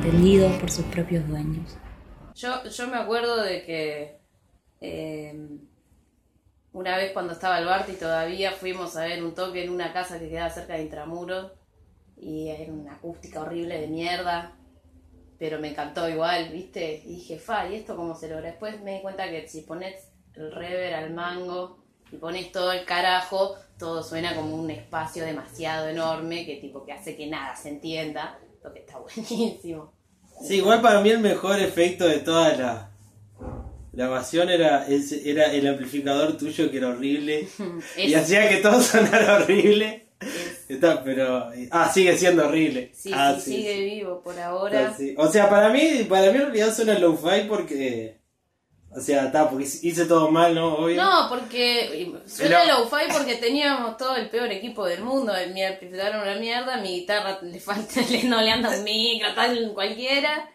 atendidos por sus propios dueños. Yo me acuerdo de que una vez cuando estaba el Barty todavía fuimos a ver un toque en una casa que quedaba cerca de Intramuros y era una acústica horrible de mierda, pero me encantó igual, ¿viste? Y dije, ¿y esto cómo se logra? Después me di cuenta que si pones el reverb al mango y pones todo el carajo, todo suena como un espacio demasiado enorme que hace que nada se entienda, lo que está buenísimo. Sí, igual para mí el mejor efecto de toda la grabación era el amplificador tuyo, que era horrible y hacía que todo sonara horrible. Pero sigue siendo horrible. Sí, sigue vivo por ahora. Sí. O sea, para mí en realidad suena lo-fi porque porque hice todo mal, ¿no? Obvio. No, porque suena lo-fi porque teníamos todo el peor equipo del mundo. Mi amplificador era una mierda, mi guitarra no le anda un micro, tal cualquiera.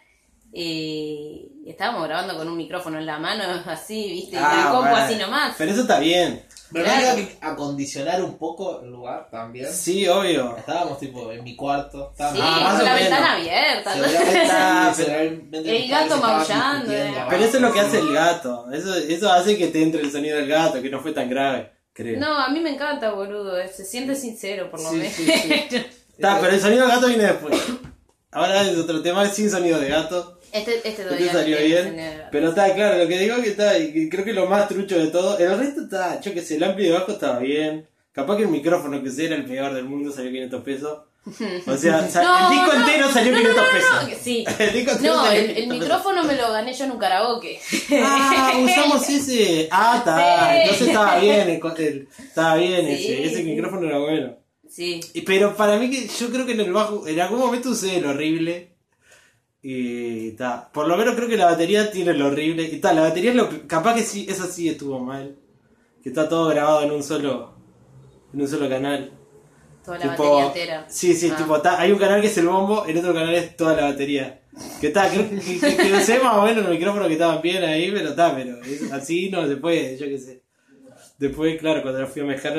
Y estábamos grabando con un micrófono en la mano, así, ¿viste? Y el compo así nomás. Pero eso está bien. Pero no había que acondicionar un poco el lugar también. Sí, obvio. Estábamos en mi cuarto. Sí, con la ventana abierta. El gato maullando. Pero eso es lo que hace el gato. Eso hace que te entre el sonido del gato, que no fue tan grave, creo. No, a mí me encanta, boludo. Se siente sincero, por lo menos. Sí. Pero el sonido del gato viene después. Ahora es otro tema, sin sonido de gato. Este todavía salió bien, pero está claro, lo que digo es que creo que lo más trucho de todo, el resto está, yo que sé, el ampli de bajo estaba bien, capaz que el micrófono que usé era el peor del mundo, salió 500 pesos, o sea, el disco entero salió 500 pesos. Sí. El micrófono me lo gané yo en un karaoke. Usamos ese, entonces estaba bien, estaba bien ese micrófono era bueno. Sí. Pero para mí yo creo que en el bajo, en algún momento usé el horrible. Y por lo menos creo que la batería tiene lo horrible. Y la batería es capaz que sí, eso sí estuvo mal. Que está todo grabado en un solo canal. Toda la batería entera. Sí, hay un canal que es el bombo, el otro canal es toda la batería. Creo que usé más o menos los micrófonos que estaban bien ahí, pero así no se puede, yo qué sé. Después, claro, cuando fui a mezclar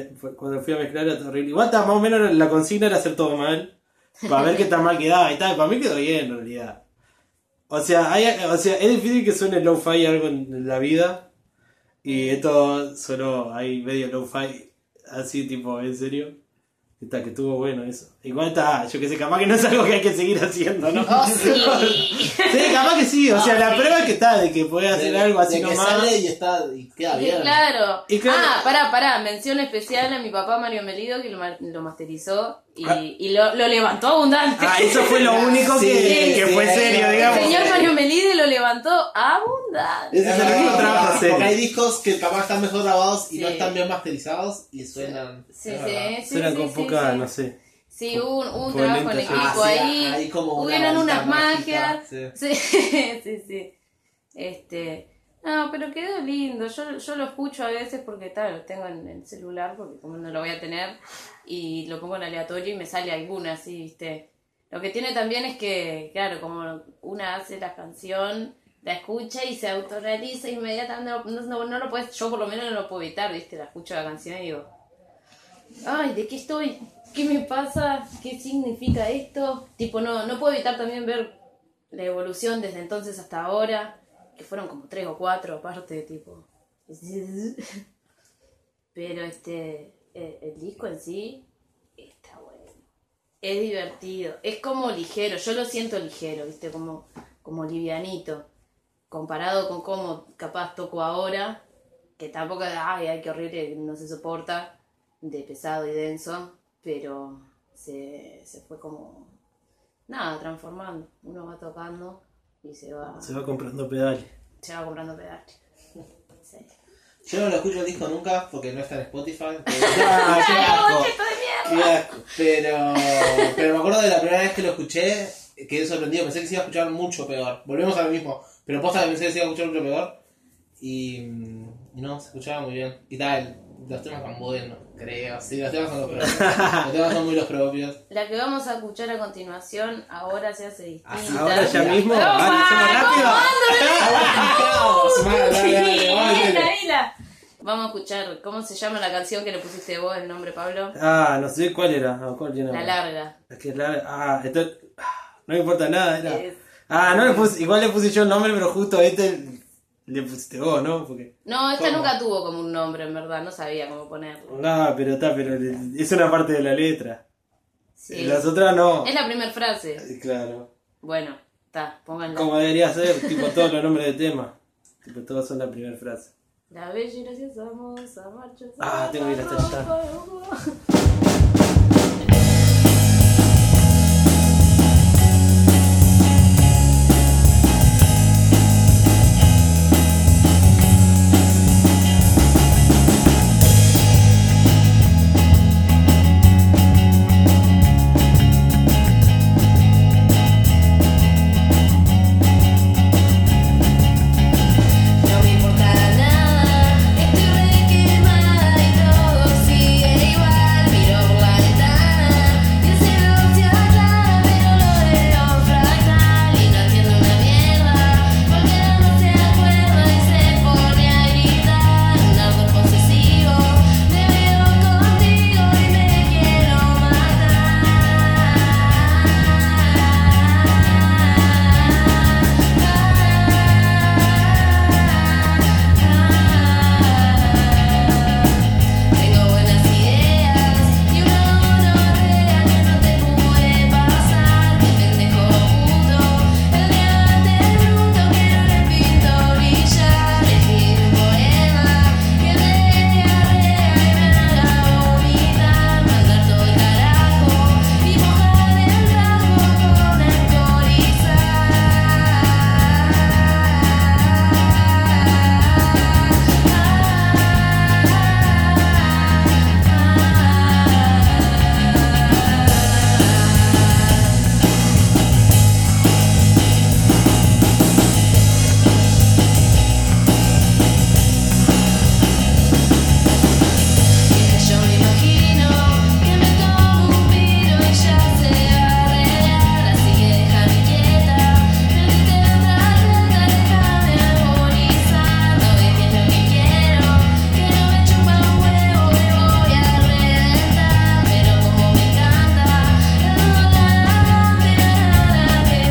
era horrible. Igual más o menos la consigna era hacer todo mal. Para ver qué tan mal quedaba y tal. Para mí quedó bien en realidad. O sea, es difícil que suene lo-fi algo en la vida. Y esto sonó ahí medio lo-fi. Así tipo, en serio. Que estuvo bueno eso. Igual yo que sé, capaz que no es algo que hay que seguir haciendo, ¿no? Oh, sí. Sí, capaz que sí. O sea, la prueba es que de que podés hacer algo así nomás. Sale y queda bien. Claro. Pará. Mención especial a mi papá Mario Melido, que lo masterizó y lo levantó abundante. Eso fue lo único que fue serio, digamos. El señor Mario Melido lo levantó abundante. Ese es el único trabajo serio. Porque hay discos que capaz están mejor grabados y no están bien masterizados y suenan. Suenan con poca, no sé. Sí, hubo un trabajo en equipo ahí. Hubieron unas magias. Sí. No, pero quedó lindo. Yo lo escucho a veces porque lo tengo en el celular, porque como no lo voy a tener, y lo pongo en aleatorio y me sale alguna, así, ¿viste? Lo que tiene también es que, claro, como una hace la canción, la escucha y se autorrealiza inmediatamente, no lo puedes, yo por lo menos no lo puedo evitar, ¿viste? La escucho la canción y digo, ay, ¿de qué estoy? ¿Qué me pasa? ¿Qué significa esto? No puedo evitar también ver la evolución desde entonces hasta ahora, que fueron como 3 o 4 aparte, pero el disco en sí está bueno, es divertido, es como ligero, yo lo siento ligero, ¿viste? Como livianito, comparado con cómo capaz toco ahora, que tampoco ay, qué horrible, no se soporta, de pesado y denso, pero se fue como transformando, uno va tocando y se va comprando pedales. Sí. Yo no lo escucho el disco nunca porque no está en Spotify. ¡Qué asco! Pero me acuerdo de la primera vez que lo escuché, quedé sorprendido. Pensé que se iba a escuchar mucho peor. Volvemos a lo mismo. Pero posta que pensé que se iba a escuchar mucho peor. Y no, se escuchaba muy bien. Y los temas tan buenos, creo. Sí, los temas son los propios. Los temas son muy los propios. La que vamos a escuchar a continuación ahora se hace distinta. ¿Ahora ya mismo? Vamos a escuchar, ¿cómo se llama la canción que le pusiste vos el nombre, Pablo? No sé cuál era. La larga. Es que larga. No me importa nada, era. No igual le puse yo el nombre, pero justo le pusiste vos, ¿no? Porque... No, esta nunca tuvo como un nombre, en verdad, no sabía cómo ponerlo. No, pero es una parte de la letra. Sí. Las otras no. Es la primera frase. Claro. Bueno, pónganla. Como debería ser, tipo todos los nombres de tema. Tipo, todos son la primera frase. La bella y graciosa moza marcha. Tengo que ir hasta allá. No me importa nada, estoy re quemada y todo sigue igual. Miro por la ventana y el cielo se aclara, pero lo veo fractal y no entiendo una mierda. Cualquiera no se acuerda y se pone a gritar. Un amor posesivo, me veo contigo y me quiero Tengo buenas ideas y una gonorrea que no te puede pasar. Qué pendejo puto, el diamante bruto que no le pinto brillar. Escribí un poema que me dé diarrea y me haga vomitar. Mandar todo el carajo y mojar el trago con yo me imagino que me tomo un vino y ya se va a arreglar, así que déjame quieta, prendete otra reta, déjame agonizar. No ves que es lo que quiero, que no me chupa un huevo, me voy a reventar, pero como me encanta, el dolor de nada que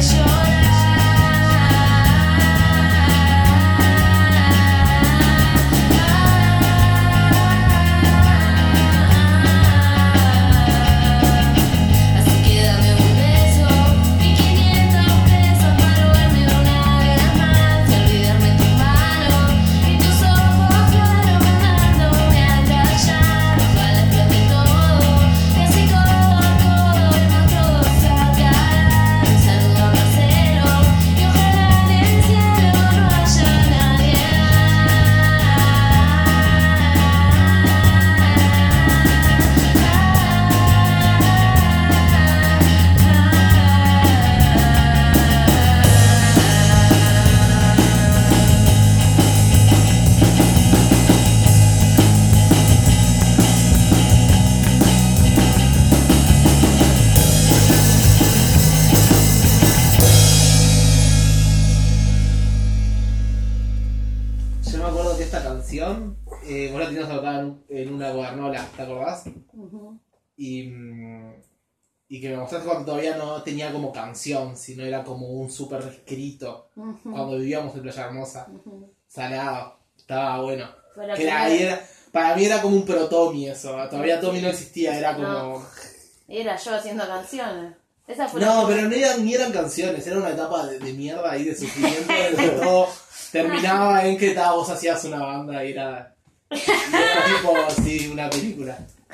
Así que dame un beso y 500 pesos para verme una vez más y olvidarme tus manos y tus ojos claros mandándome a callar. Ojalá explote todo y así codo a codo el monstruo se acabará. Un saludo a Marcelo y ojalá en el cielo no haya nadie Yo me acuerdo que esta canción, vos la tenías acá en una cuadernola, ¿te acordás? Y que me mostraste cuando todavía no tenía como canción, sino era como un súper escrito. Cuando vivíamos en Playa Hermosa. Salado, estaba bueno. Fue la Que para mí era como un pro-Tommy eso, todavía Tommy no existía, era como... No. Era yo haciendo canciones. Esa fue No, pero ni eran canciones, era una etapa de mierda ahí de sufrimiento, de todo terminaba en que vos hacías una banda y era tipo así, una película.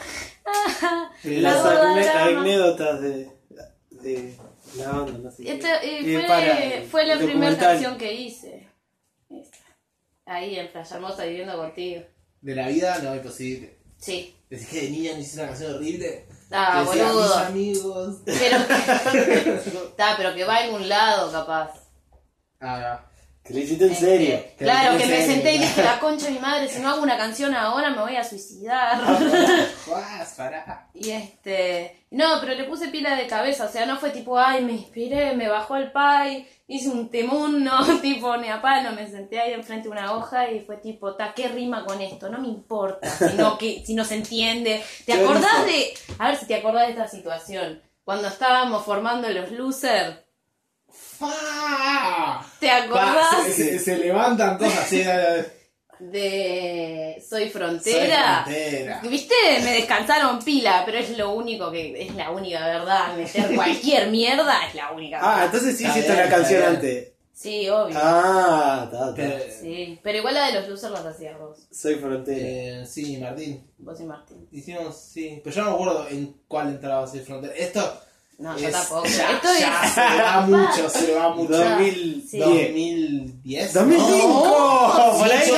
Las anécdotas de la banda, no sé. Fue la primera documental. canción que hice. Esta. Ahí en Playa Hermosa viviendo contigo. De la vida, no, imposible. Sí. Decís que de niña no hiciste una canción horrible. Ah, Decía, boludo. mis amigos. Pero que va a algún lado, capaz. Que lo hiciste en serio. Claro, que en me serio, senté y claro. dije, la concha de mi madre, si no hago una canción ahora me voy a suicidar. Pará. Y no, pero le puse pila de cabeza, o sea, no fue tipo, ay, me inspiré, me bajó el pay, hice un temún, no, tipo, ni a palo, me senté ahí enfrente de una hoja y fue tipo, ¿qué rima con esto? No me importa, si no se entiende. ¿Te acordás a ver si te acordás de esta situación? Cuando estábamos formando los losers, ¿Te acordás? Se levantan cosas así. De Soy Frontera. ¿Viste? Me descansaron pila, pero es lo único que es la única verdad. Meter cualquier mierda es la única verdad. Entonces sí hiciste la canción antes. Sí, obvio. Está. Sí, pero igual la de los losers las hacías vos. Soy Frontera. Sí, Martín. Vos y Martín. Hicimos, sí. Pero yo no me acuerdo en cuál entraba Soy Frontera. Esto. No, yo tampoco. Ya, Esto ya es. se va mucho. 2010. 2005. Por ahí.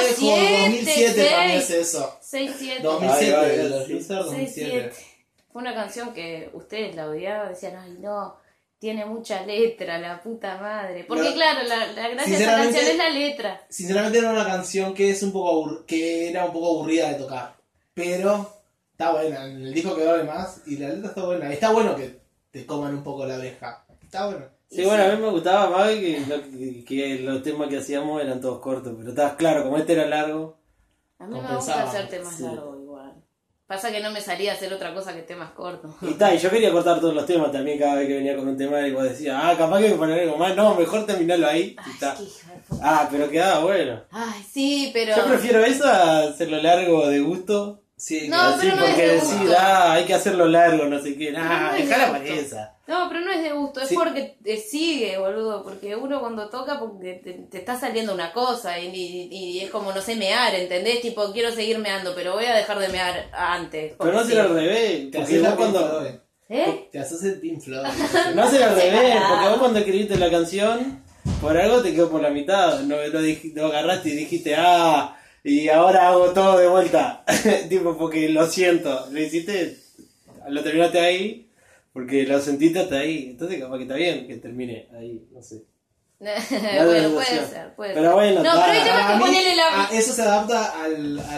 2007 también es eso. 6-7. 2007. Los losers 2007. Fue una canción que ustedes la odiaban, decían, ay no, tiene mucha letra, la puta madre. Porque claro, la gracia de esa canción es la letra. Sinceramente era una canción que es un poco que era un poco aburrida de tocar. Pero está buena, en el disco quedó de más y la letra está buena. Está bueno que te coman un poco la abeja. Está bueno. Sí, bueno, a mí me gustaba más que los temas que hacíamos eran todos cortos, pero estaba claro, como este era largo. A mí me gusta hacer temas largos igual. Pasa que no me salía a hacer otra cosa que temas cortos. Y yo quería cortar todos los temas también cada vez que venía con un tema y vos decías, capaz que poner algo más, no, mejor terminarlo ahí. Ay, y está. qué Pero quedaba bueno. Ay, sí, pero... Yo prefiero eso a hacerlo largo de gusto. Sí, no, así pero no porque es de decís, gusto. hay que hacerlo largo, no sé qué. No es dejala de para gusto. esa. No, pero no es de gusto, es Sí. porque te sigue, boludo. Porque uno cuando toca, porque te está saliendo una cosa y es como, no sé, mear, ¿entendés? Tipo, quiero seguir meando, pero voy a dejar de mear antes. Pero no será al revés. Te Porque haces vos la cuando... ¿Eh? Te haces el Pink Floyd. No será al revés, porque vos cuando escribiste la canción, por algo te quedó por la mitad. No agarraste y dijiste, y ahora hago todo de vuelta. Tipo, porque lo siento. Lo hiciste, lo terminaste ahí, porque lo sentiste hasta ahí. Entonces, capaz que está bien que termine ahí, no sé. Bueno, puede ser. Pero bueno, no, pero hay temas que ponerle eso se adapta a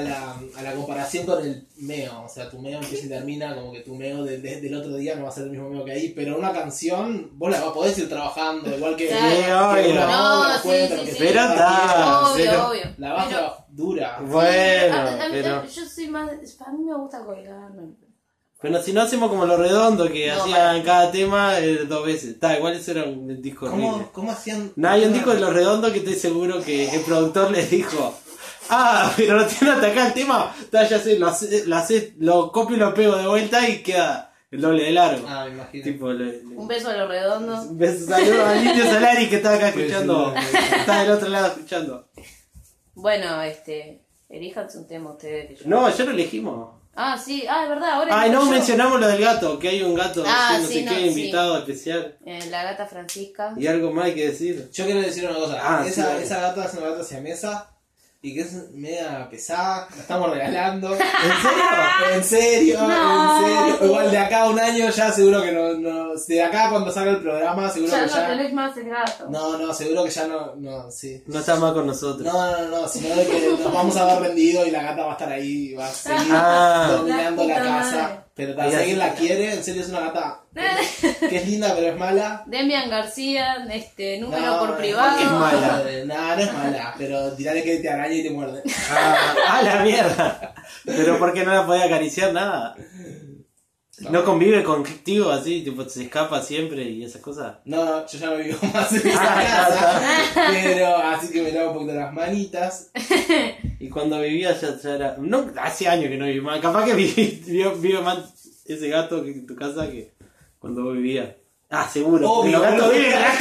la comparación con el meo. O sea, tu meo empieza y termina, como que tu meo del otro día no va a ser el mismo meo que ahí. Pero una canción, vos la podés ir trabajando, igual que, obvio. Sí. Pero está. Obvio. La vas dura. Bueno, pero... Yo soy más... A mí me gusta colgarme. Pero si no hacemos como los redondos que No, hacían cada tema 2 veces. Igual ese era un disco horrible. ¿Cómo hacían? No, hay un disco de los redondos que estoy seguro que el productor les dijo, pero lo tienen hasta acá el tema, ya sé, lo copio y lo pego de vuelta y queda el doble de largo. Me imagino. Tipo, Un beso a los redondos. un beso, saludo al Indio Solari que estaba acá escuchando, está del otro lado escuchando. Bueno, elíjanse un tema ustedes. Que yo... No, ya lo elegimos. Sí, es verdad, ahora... No yo. mencionamos lo del gato, que hay un gato, no sí, sé qué, invitado especial. La gata Francisca. Y algo más hay que decir. Yo quiero decir una cosa. Esa sí, gata es una gata siamesa y que es media pesada. La estamos regalando. ¿En serio? En serio. Igual de acá a un año ya seguro que no. De acá cuando salga el programa seguro Ya que no ya. tenés más el gato. No, seguro que ya no, sí. No está más con nosotros. No, sino de que nos vamos a haber vendido y la gata va a estar ahí y va a seguir dominando la puta casa. madre. Pero si alguien la quiere, en serio es una gata que es linda pero es mala. Demian García, número No, por privado. es mala. No es mala, pero tirale que te araña y te muerde. La mierda. Pero ¿por qué no la podía acariciar nada? ¿No convive contigo así? Tipo, se escapa siempre y esas cosas. No, yo ya no vivo más en esa casa. Pero así que me lavo un poquito las manitas. Y cuando vivía ya era... No, hace años que no viví más. Capaz que vive más ese gato que en tu casa que cuando vos vivías. Seguro. Obvio, Los gatos boludo. viven en la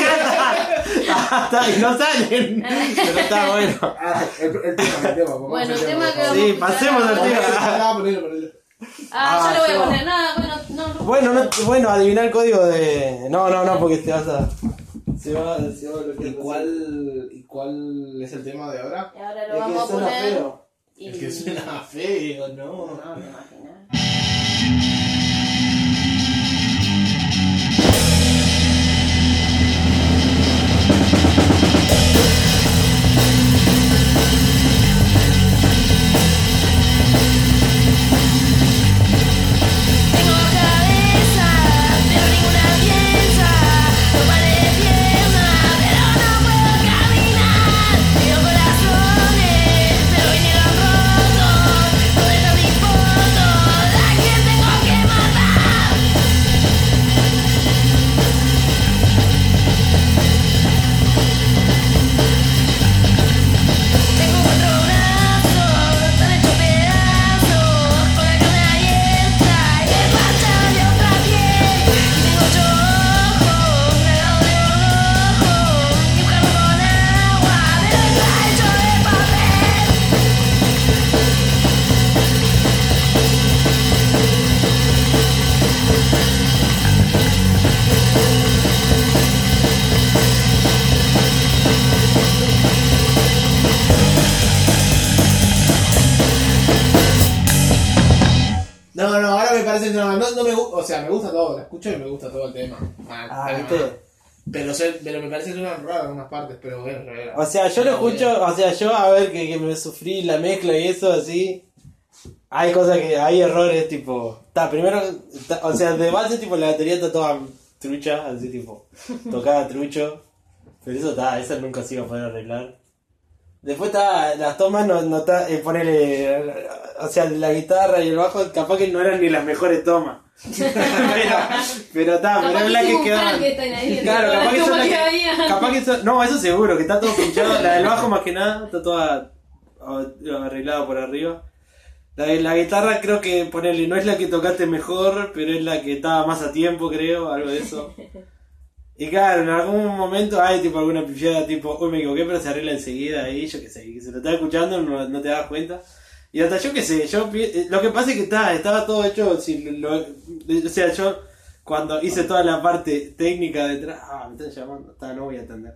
casa. Y no salen. Pero está bueno. El tema. Bueno, el tema que vamos Sí, a escuchar pasemos al ahora. tema. Ponelo. Ya lo voy a yo. poner. No. Bueno, adivinar el código de... No, porque te vas a... Se va a bloquear. ¿Y cuál es el tema de ahora? Y ahora lo Es que vamos a suena poner. feo. El que suena feo, ¿no? No, me imagino. Tengo cabeza, pero ninguna piensa. No paré de pierna, pero no puedo caminar. Tengo corazones, pero vinieron rotos. ¿Dónde están mis fotos? parece no me gusta, o sea, me gusta todo, la escucho y me gusta todo el tema. ¿viste? Pero me parece que suenan raras algunas partes, pero bueno, O sea, yo lo escucho, o sea, yo a ver que me sufrí la mezcla y eso así. Hay cosas que, hay errores tipo. Primero, o sea, de base tipo la batería está toda trucha, así tipo, tocada trucho. Pero eso nunca se iba a poder arreglar. Después las tomas no está, ponele, o sea, la guitarra y el bajo capaz que no eran ni las mejores tomas. pero es la que quedaban. Claro, capaz que son, no, eso seguro, que está todo pinchado. La del bajo más que nada, está toda arreglada por arriba. La guitarra creo que ponele, no es la que tocaste mejor, pero es la que estaba más a tiempo, creo, algo de eso. Y claro, en algún momento hay tipo alguna pifiada tipo, uy, me equivoqué, pero se arregla enseguida ahí, yo qué sé, que se lo estás escuchando, no te das cuenta. Y hasta yo qué sé, lo que pasa es que estaba todo hecho, o sea, yo cuando hice toda la parte técnica detrás, me están llamando, no voy a atender.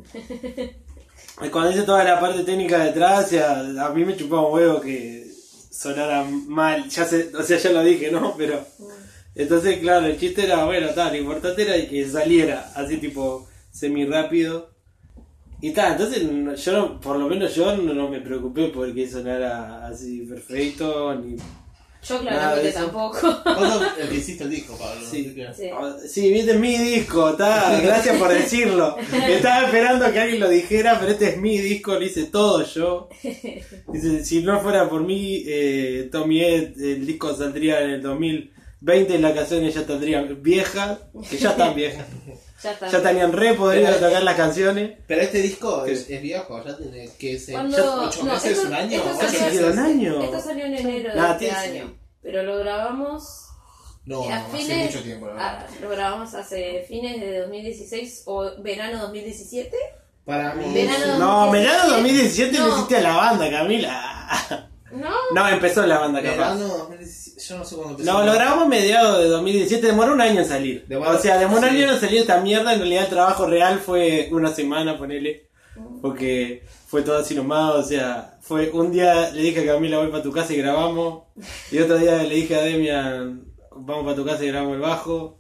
Cuando hice toda la parte técnica detrás, o sea, a mí me chupaba un huevo que sonara mal, ya lo dije, ¿no? Pero... Entonces, claro, el chiste era, bueno, lo importante era que saliera así tipo semi rápido. Y entonces por lo menos yo no me preocupé porque sonara así perfecto, ni... Yo claramente tampoco. Vos el que hiciste el disco, Pablo. Sí, viste, es mi disco, gracias por decirlo. Estaba esperando que alguien lo dijera, pero este es mi disco, lo hice todo yo. Dice, si no fuera por mí, Tommy Ed, el disco saldría en el 2020 y las canciones ya tendrían viejas, que ya están viejas. Ya tenían podrido tocar las canciones. Pero este disco es viejo, ya tiene que ser 8 meses, un año. Esto salió en enero de este año, pero lo grabamos hace mucho tiempo. Lo grabamos hace fines de 2016 o verano 2017. Para mí verano 2017 no existía la banda, Camila. No, empezó la banda capaz. Verano 2017, yo no sé cuándo empezó. No, lo grabamos a mediados de 2017, demoró un año en salir. Demoró un año en salir esta mierda, en realidad el trabajo real fue una semana, ponele. Porque fue todo así nomás, o sea, fue un día le dije a Camila voy para tu casa y grabamos. Y otro día le dije a Demian vamos para tu casa y grabamos el bajo.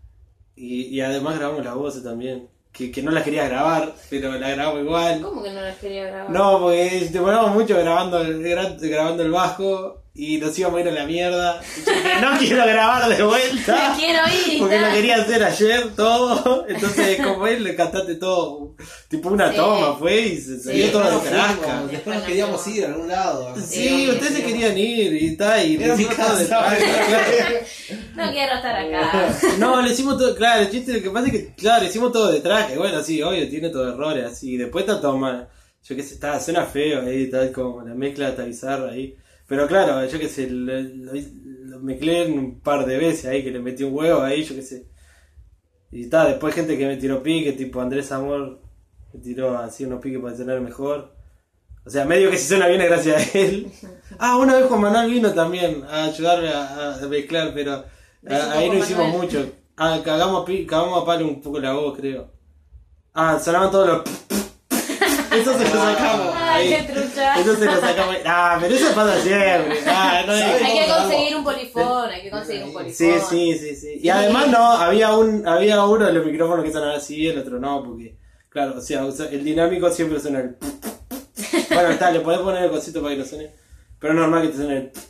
Y además grabamos las voces también. Que no las quería grabar, pero la grabamos igual. ¿Cómo que no las quería grabar? No, porque demoramos mucho grabando el bajo y nos íbamos a ir a la mierda. Y yo dije, no quiero grabar de vuelta. Me quiero ir. Porque lo quería hacer ayer todo. Entonces, como él, le cantaste todo. Tipo una toma, fue y se salió todo de trasca. Después nos queríamos ir a algún lado. Sí, ustedes se querían ir y tal. Y era mi casa. No quiero estar acá. No, le hicimos todo, claro, el chiste lo que pasa es que, claro, le hicimos todo de traje, bueno, sí, obvio, tiene todo errores, así, y después está todo mal, yo qué sé, suena feo ahí, tal como la mezcla está bizarra ahí, pero claro, yo qué sé, lo mezclé un par de veces ahí, que le metí un huevo ahí, yo qué sé, y después gente que me tiró pique, tipo Andrés Amor, me tiró así unos piques para sonar mejor, o sea, medio que si suena bien es gracias a él. Una vez Juan Manuel vino también a ayudarme a mezclar, pero ahí no hicimos mucho. Cagamos a palo un poco la voz, creo. Sonaban todos los... Eso se lo sacamos. Ay, qué trucha. Eso se lo sacamos. Pero eso pasa siempre. Hay que conseguir un polifón, Sí. Y además había uno de los micrófonos que sonaba así, el otro no, porque... Claro, o sea, el dinámico siempre suena el... Bueno, le podés poner el cosito para que no suene. Pero es normal que te suene el...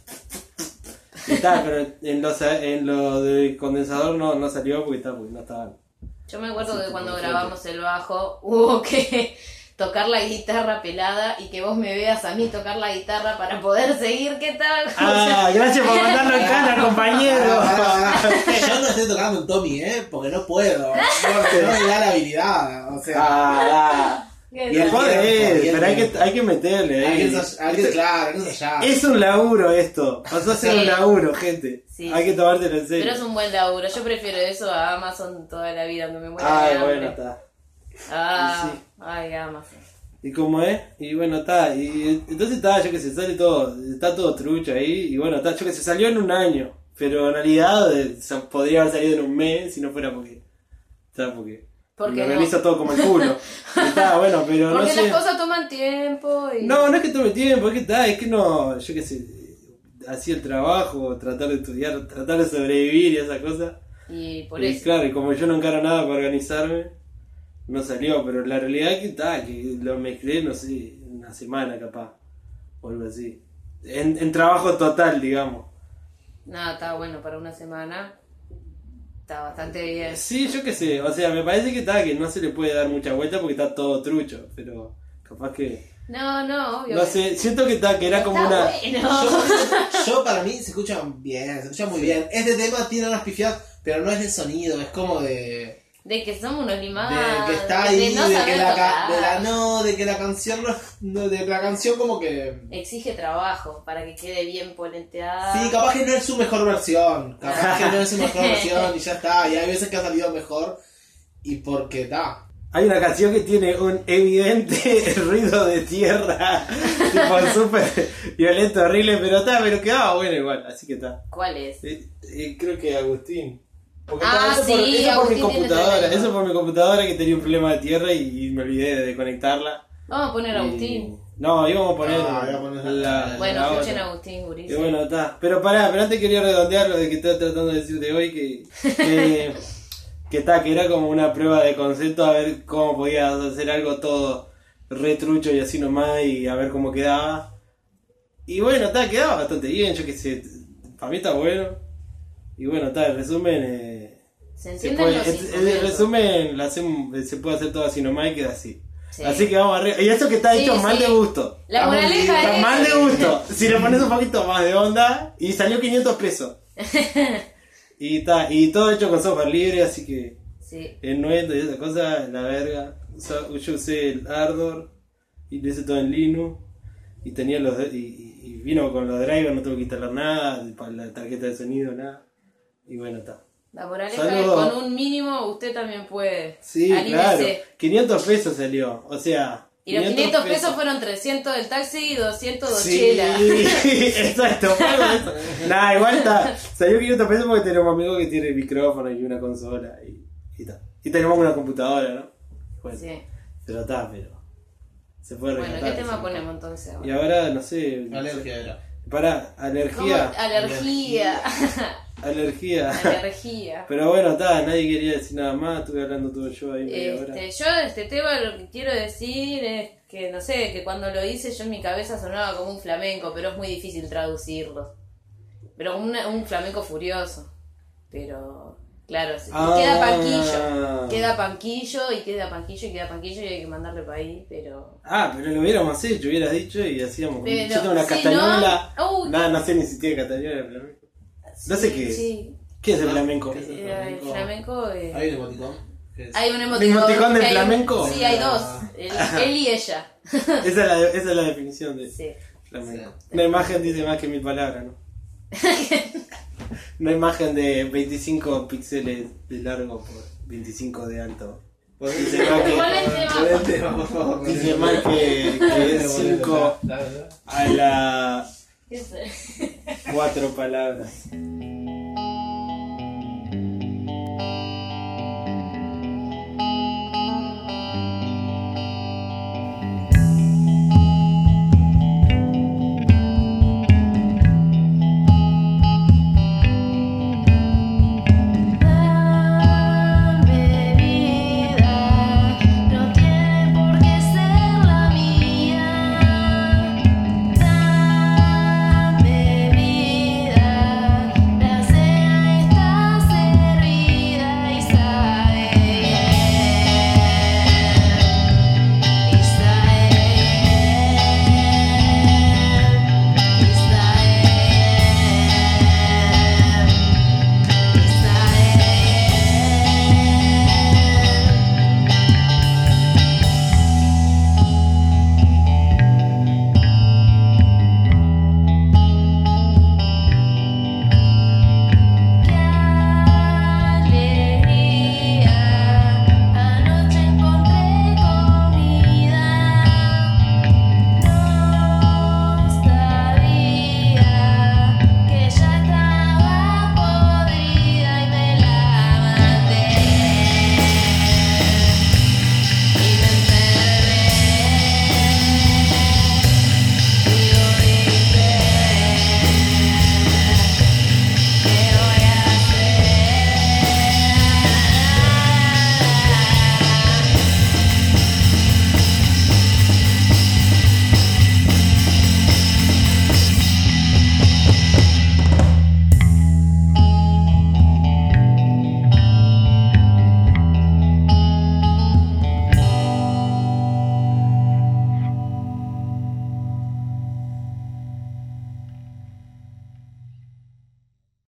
pero en lo de condensador no salió porque no estaban. Yo me acuerdo que cuando grabamos el bajo hubo que tocar la guitarra pelada y que vos me veas a mí tocar la guitarra para poder seguir. ¿Qué tal? Gracias por mandarlo en cara, compañero. Yo no estoy tocando en Tommy, porque no puedo. No me da la habilidad. O sea. Y el joder, pero hay que meterle ahí. Claro, ya. Es un laburo esto. Pasó a ser un laburo, gente. Sí, hay que tomártelo en serio. Pero es un buen laburo. Yo prefiero eso a Amazon toda la vida, donde me muera de hambre. Bueno, está. Ay, Amazon. ¿Y cómo es? Y bueno, está. Y entonces está, yo que sé, sale todo. Está todo trucho ahí. Y bueno, está, yo que sé, salió en un año. Pero en realidad podría haber salido en un mes si no fuera porque. Lo organiza todo como el culo. Está bueno, pero porque no sé. Las cosas toman tiempo. No es que tome tiempo, es que no, yo qué sé. hacía el trabajo, tratar de estudiar, tratar de sobrevivir y esa cosa. Y por Y eso. claro, y como yo no encaro nada para organizarme, no salió, pero la realidad es que lo mezclé, no sé, una semana capaz, o algo así. En trabajo total, digamos. Nada, está bueno para una semana. Está bastante bien. Sí, yo qué sé, o sea, me parece que no se le puede dar mucha vuelta porque está todo trucho, pero capaz que... No, obvio. No sé, siento que era como Está una... bueno. Yo para mí se escucha bien, se escucha muy bien. Este tema tiene unas pifiadas, pero no es de sonido, es como de De que somos unos limados. que está ahí, no de saber que la tocar. de que la canción de que la canción como que Exige trabajo para que quede bien polenteada. sí, capaz que no es su mejor versión, capaz que no es su mejor versión y ya está, y hay veces que ha salido mejor y porque da. Hay una canción que tiene un evidente ruido de tierra, tipo súper violento, horrible, pero quedaba bueno igual, así que está. ¿Cuál es? Creo que Agustín. Porque Ah, eso por mi Agustín tiene computadora, tremendo. eso por mi computadora que tenía un problema de tierra y me olvidé de desconectarla. Vamos a poner a Y- Agustín. No, íbamos a poner Ah, íbamos a poner la Bueno, la escuchen otra. a Agustín, Y gurísimo. bueno, está. Pero antes quería redondear lo de que estaba tratando de decir de hoy, que era como una prueba de concepto a ver cómo podías hacer algo todo retrucho y así nomás y a ver cómo quedaba. Y bueno, quedaba bastante bien, yo qué sé, para mí está bueno. Y bueno, el resumen... ¿Se se entienden puede, los el instrumentos? resumen se puede hacer todo así nomás y queda así. Sí. Así que vamos arriba. Y eso que está Sí, hecho mal sí. de gusto. La moraleja Está es... mal de gusto. Si le pones un poquito más de onda y salió 500 pesos. Y todo hecho con software libre, así que Sí. el Nuet y esa cosa, la verga. Yo usé el Ardor y lo hice todo en Linux. Y tenía y vino con los drivers, no tuve que instalar nada, para la tarjeta de sonido, nada. Y bueno, está. La moraleja Saludos. es con un mínimo usted también puede. Sí, Anímese. claro. 500 pesos salió, o sea... Y los 500 pesos fueron 300 del taxi y 200 de Sí, chela. exacto. Nada, igual salió 500 pesos porque tenemos un amigo que tiene micrófono y una consola y tal. Y tenemos una computadora, ¿no? Bueno, Sí. pero se puede Bueno, rescatar. ¿qué tema sí. ponemos entonces? Y ahora, no sé... Alergia era. Pará, ¿Cómo? alergia. Alergia. Alergia. Alergia. Pero bueno, nadie quería decir nada más, estuve hablando todo yo ahí media hora. Yo este tema lo que quiero decir es que, no sé, que cuando lo hice yo en mi cabeza sonaba como un flamenco, pero es muy difícil traducirlo. Pero un flamenco furioso. Pero, claro, queda panquillo. Queda panquillo y queda panquillo y queda panquillo y hay que mandarle para ahí, pero... Pero lo hubiéramos hecho, hubieras dicho y hacíamos. Pero, yo tengo una sí, castañuela. ¿no? Uy. Nada, no sé ni si tiene castañuela el flamenco. No sé qué es. Sí. ¿Qué es el flamenco? ¿Qué es el El flamenco... Hay un emoticón. que es- Hay un ¿El emoticón del hay- flamenco? Sí, hay dos. Él y ella. Esa es la definición de Sí. flamenco. Sí. Una imagen dice más que 1000 palabras, ¿no? Una imagen de 25 píxeles de largo por 25 de alto. Dice más que, Igual el tema. Pon el tema, por favor. dice más que es 5 a la ¿Qué sé? 4 palabras.